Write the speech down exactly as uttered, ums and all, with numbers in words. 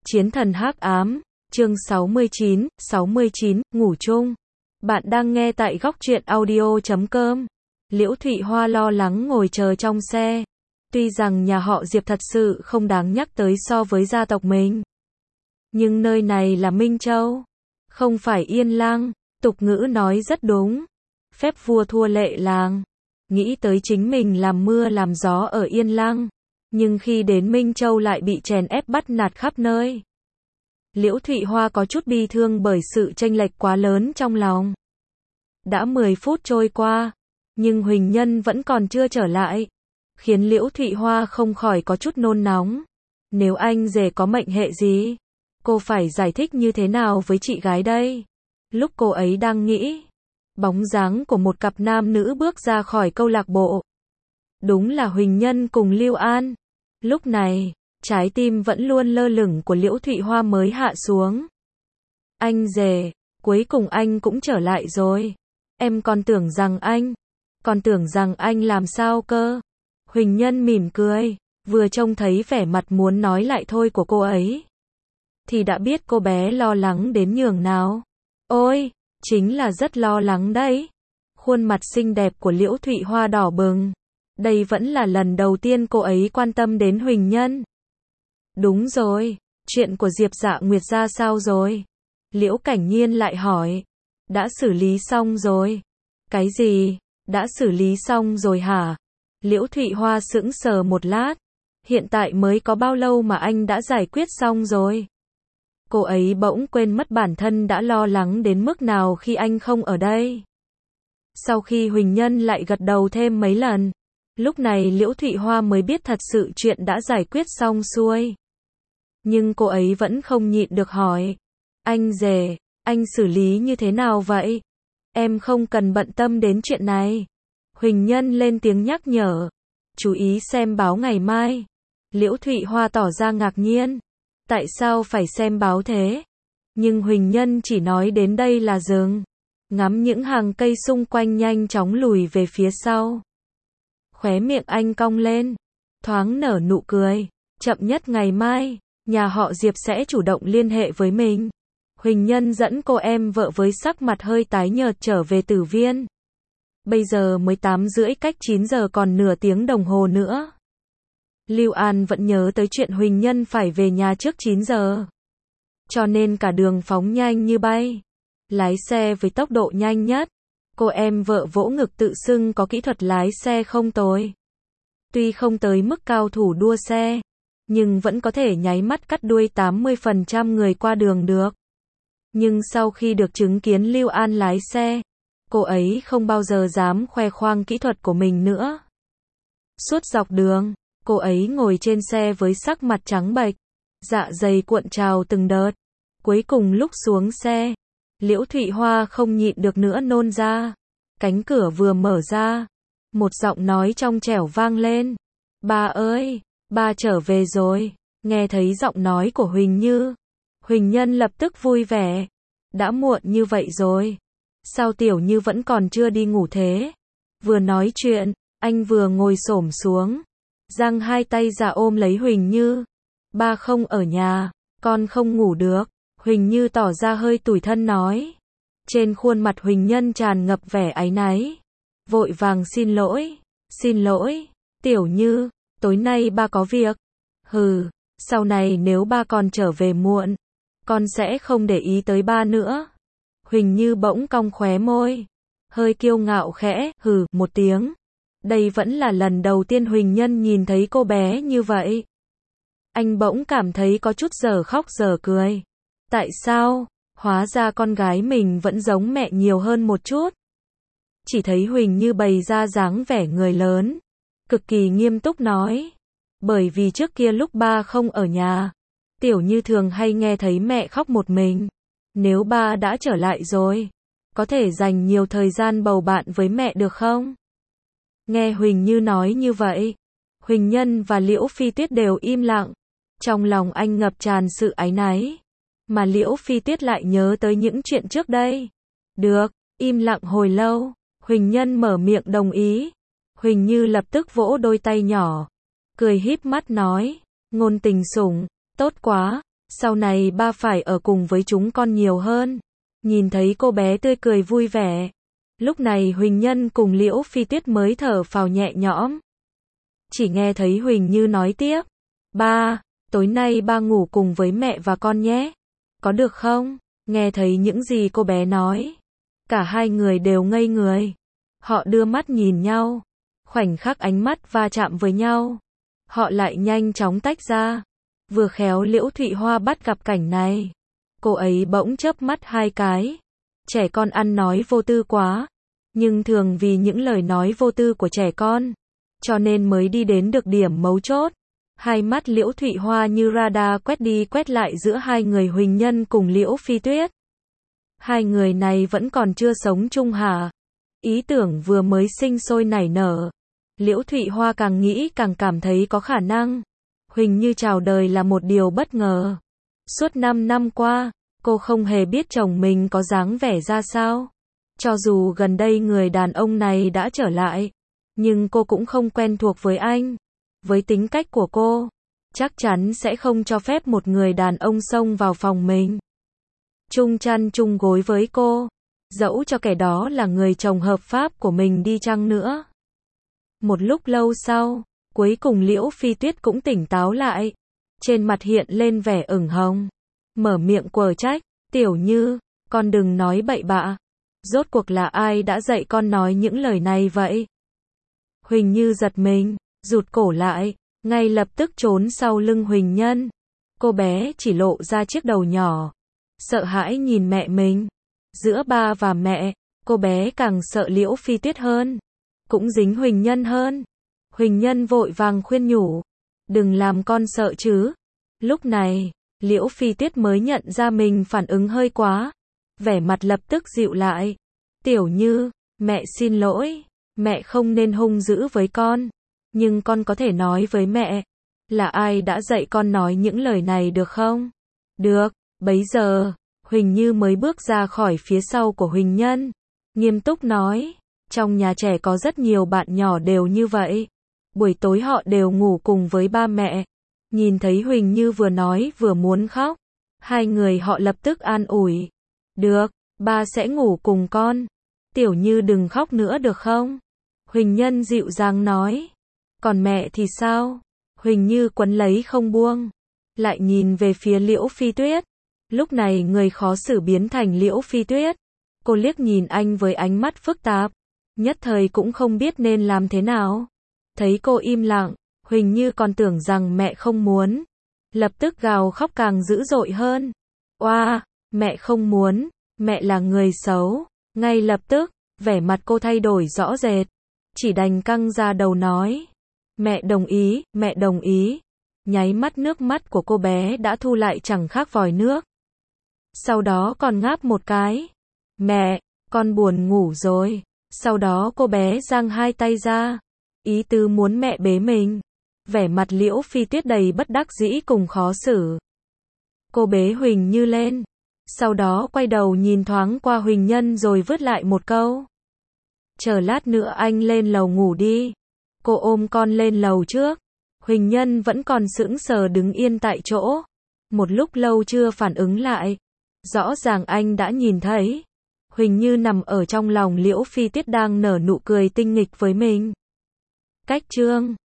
Chiến thần hắc ám, chương sáu mươi chín, sáu mươi chín, ngủ chung. Bạn đang nghe tại góc truyện audio chấm com. Liễu Thụy Hoa lo lắng ngồi chờ trong xe. Tuy rằng nhà họ Diệp thật sự không đáng nhắc tới so với gia tộc mình. Nhưng nơi này là Minh Châu, không phải Yên Lăng, tục ngữ nói rất đúng. Phép vua thua lệ làng. Nghĩ tới chính mình làm mưa làm gió ở Yên Lăng. Nhưng khi đến Minh Châu lại bị chèn ép bắt nạt khắp nơi. Liễu Thụy Hoa có chút bi thương bởi sự chênh lệch quá lớn trong lòng. Đã mười phút trôi qua, nhưng Huỳnh Nhân vẫn còn chưa trở lại, khiến Liễu Thụy Hoa không khỏi có chút nôn nóng. Nếu anh rể có mệnh hệ gì, cô phải giải thích như thế nào với chị gái đây? Lúc cô ấy đang nghĩ, bóng dáng của một cặp nam nữ bước ra khỏi câu lạc bộ. Đúng là Huỳnh Nhân cùng Lưu An. Lúc này, trái tim vẫn luôn lơ lửng của Liễu Thụy Hoa mới hạ xuống. Anh rể, cuối cùng anh cũng trở lại rồi. Em còn tưởng rằng anh, còn tưởng rằng anh làm sao cơ? Huỳnh Nhân mỉm cười, vừa trông thấy vẻ mặt muốn nói lại thôi của cô ấy, thì đã biết cô bé lo lắng đến nhường nào. Ôi, chính là rất lo lắng đấy. Khuôn mặt xinh đẹp của Liễu Thụy Hoa đỏ bừng. Đây vẫn là lần đầu tiên cô ấy quan tâm đến Huỳnh Nhân. Đúng rồi, chuyện của Diệp Dạ Nguyệt ra sao rồi? Liễu Cảnh Nhiên lại hỏi. Đã xử lý xong rồi. Cái gì? Đã xử lý xong rồi hả? Liễu Thụy Hoa sững sờ một lát. Hiện tại mới có bao lâu mà anh đã giải quyết xong rồi? Cô ấy bỗng quên mất bản thân đã lo lắng đến mức nào khi anh không ở đây. Sau khi Huỳnh Nhân lại gật đầu thêm mấy lần, lúc này Liễu Thụy Hoa mới biết thật sự chuyện đã giải quyết xong xuôi. Nhưng cô ấy vẫn không nhịn được hỏi. Anh rể, anh xử lý như thế nào vậy? Em không cần bận tâm đến chuyện này. Huỳnh Nhân lên tiếng nhắc nhở. Chú ý xem báo ngày mai. Liễu Thụy Hoa tỏ ra ngạc nhiên. Tại sao phải xem báo thế? Nhưng Huỳnh Nhân chỉ nói đến đây là dừng. Ngắm những hàng cây xung quanh nhanh chóng lùi về phía sau. Khóe miệng anh cong lên, thoáng nở nụ cười. Chậm nhất ngày mai, nhà họ Diệp sẽ chủ động liên hệ với mình. Huỳnh Nhân dẫn cô em vợ với sắc mặt hơi tái nhợt trở về Tử Viên. Bây giờ mới tám rưỡi, cách chín giờ còn nửa tiếng đồng hồ nữa. Lưu An vẫn nhớ tới chuyện Huỳnh Nhân phải về nhà trước chín giờ. Cho nên cả đường phóng nhanh như bay. Lái xe với tốc độ nhanh nhất. Cô em vợ vỗ ngực tự xưng có kỹ thuật lái xe không tồi. Tuy không tới mức cao thủ đua xe, nhưng vẫn có thể nháy mắt cắt đuôi tám mươi phần trăm người qua đường được. Nhưng sau khi được chứng kiến Lưu An lái xe, cô ấy không bao giờ dám khoe khoang kỹ thuật của mình nữa. Suốt dọc đường, cô ấy ngồi trên xe với sắc mặt trắng bệch, dạ dày cuộn trào từng đợt. Cuối cùng lúc xuống xe, Liễu Thụy Hoa không nhịn được nữa nôn ra. Cánh cửa vừa mở ra, một giọng nói trong trẻo vang lên. Ba ơi, ba trở về rồi. Nghe thấy giọng nói của Huỳnh Như, Huỳnh Nhân lập tức vui vẻ. Đã muộn như vậy rồi, sao Tiểu Như vẫn còn chưa đi ngủ thế? Vừa nói chuyện, anh vừa ngồi xổm xuống, giang hai tay ra ôm lấy Huỳnh Như. Ba không ở nhà, con không ngủ được. Huỳnh Như tỏ ra hơi tủi thân nói. Trên khuôn mặt Huỳnh Nhân tràn ngập vẻ áy náy. Vội vàng xin lỗi. Xin lỗi, Tiểu Như, tối nay ba có việc. Hừ, sau này nếu ba còn trở về muộn, con sẽ không để ý tới ba nữa. Huỳnh Như bỗng cong khóe môi, hơi kiêu ngạo khẽ hừ một tiếng. Đây vẫn là lần đầu tiên Huỳnh Nhân nhìn thấy cô bé như vậy. Anh bỗng cảm thấy có chút giờ khóc giờ cười. Tại sao? Hóa ra con gái mình vẫn giống mẹ nhiều hơn một chút. Chỉ thấy Huỳnh Như bày ra dáng vẻ người lớn, cực kỳ nghiêm túc nói. Bởi vì trước kia lúc ba không ở nhà, Tiểu Như thường hay nghe thấy mẹ khóc một mình. Nếu ba đã trở lại rồi, có thể dành nhiều thời gian bầu bạn với mẹ được không? Nghe Huỳnh Như nói như vậy, Huỳnh Nhân và Liễu Phi Tuyết đều im lặng. Trong lòng anh ngập tràn sự áy náy. Mà Liễu Phi Tuyết lại nhớ tới những chuyện trước đây. Được, im lặng hồi lâu, Huỳnh Nhân mở miệng đồng ý. Huỳnh Như lập tức vỗ đôi tay nhỏ, cười híp mắt nói, ngôn tình sủng, tốt quá, Sau này ba phải ở cùng với chúng con nhiều hơn. Nhìn thấy cô bé tươi cười vui vẻ. Lúc này Huỳnh Nhân cùng Liễu Phi Tuyết mới thở phào nhẹ nhõm. Chỉ nghe thấy Huỳnh Như nói tiếp. Ba, tối nay ba ngủ cùng với mẹ và con nhé. Có được không? Nghe thấy những gì cô bé nói. Cả hai người đều ngây người. Họ đưa mắt nhìn nhau. Khoảnh khắc ánh mắt va chạm với nhau. Họ lại nhanh chóng tách ra. Vừa khéo Liễu Thụy Hoa bắt gặp cảnh này. Cô ấy bỗng chớp mắt hai cái. Trẻ con ăn nói vô tư quá. Nhưng thường vì những lời nói vô tư của trẻ con. Cho nên mới đi đến được điểm mấu chốt. Hai mắt Liễu Thụy Hoa như radar quét đi quét lại giữa hai người Huỳnh Nhân cùng Liễu Phi Tuyết. Hai người này vẫn còn chưa sống chung hả? Ý tưởng vừa mới sinh sôi nảy nở. Liễu Thụy Hoa càng nghĩ càng cảm thấy có khả năng. Huỳnh Như chào đời là một điều bất ngờ. Suốt năm năm qua, cô không hề biết chồng mình có dáng vẻ ra sao. Cho dù gần đây người đàn ông này đã trở lại, nhưng cô cũng không quen thuộc với anh. Với tính cách của cô, chắc chắn sẽ không cho phép một người đàn ông xông vào phòng mình. Chung chăn chung gối với cô, dẫu cho kẻ đó là người chồng hợp pháp của mình đi chăng nữa. Một lúc lâu sau, cuối cùng Liễu Phi Tuyết cũng tỉnh táo lại. Trên mặt hiện lên vẻ ửng hồng. Mở miệng quở trách. Tiểu Như, con đừng nói bậy bạ. Rốt cuộc là ai đã dạy con nói những lời này vậy? Huỳnh Như giật mình, rụt cổ lại, ngay lập tức trốn sau lưng Huỳnh Nhân. Cô bé chỉ lộ ra chiếc đầu nhỏ. Sợ hãi nhìn mẹ mình. Giữa ba và mẹ, cô bé càng sợ Liễu Phi Tuyết hơn. Cũng dính Huỳnh Nhân hơn. Huỳnh Nhân vội vàng khuyên nhủ. Đừng làm con sợ chứ. Lúc này, Liễu Phi Tuyết mới nhận ra mình phản ứng hơi quá. Vẻ mặt lập tức dịu lại. Tiểu Như, mẹ xin lỗi. Mẹ không nên hung dữ với con. Nhưng con có thể nói với mẹ. Là ai đã dạy con nói những lời này được không? Được, bấy giờ, Huỳnh Như mới bước ra khỏi phía sau của Huỳnh Nhân. Nghiêm túc nói. Trong nhà trẻ có rất nhiều bạn nhỏ đều như vậy. Buổi tối họ đều ngủ cùng với ba mẹ. Nhìn thấy Huỳnh Như vừa nói vừa muốn khóc. Hai người họ lập tức an ủi. Được, ba sẽ ngủ cùng con. Tiểu Như đừng khóc nữa được không? Huỳnh Nhân dịu dàng nói. Còn mẹ thì sao? Huỳnh Như quấn lấy không buông. Lại nhìn về phía Liễu Phi Tuyết. Lúc này người khó xử biến thành Liễu Phi Tuyết. Cô liếc nhìn anh với ánh mắt phức tạp. Nhất thời cũng không biết nên làm thế nào. Thấy cô im lặng, Huỳnh Như còn tưởng rằng mẹ không muốn. Lập tức gào khóc càng dữ dội hơn. Oa, mẹ không muốn, mẹ là người xấu. Ngay lập tức, vẻ mặt cô thay đổi rõ rệt. Chỉ đành căng ra đầu nói. Mẹ đồng ý, mẹ đồng ý. Nháy mắt nước mắt của cô bé đã thu lại chẳng khác vòi nước. Sau đó còn ngáp một cái. Mẹ, con buồn ngủ rồi. Sau đó cô bé giang hai tay ra. Ý tứ muốn mẹ bế mình. Vẻ mặt Liễu Phi Tuyết đầy bất đắc dĩ cùng khó xử. Cô bế Huỳnh Như lên. Sau đó quay đầu nhìn thoáng qua Huỳnh Nhân rồi vứt lại một câu. Chờ lát nữa anh lên lầu ngủ đi. Cô ôm con lên lầu trước. Huỳnh Nhân vẫn còn sững sờ đứng yên tại chỗ. Một lúc lâu chưa phản ứng lại. Rõ ràng anh đã nhìn thấy. Huỳnh Như nằm ở trong lòng Liễu Phi Tuyết đang nở nụ cười tinh nghịch với mình. Cách chương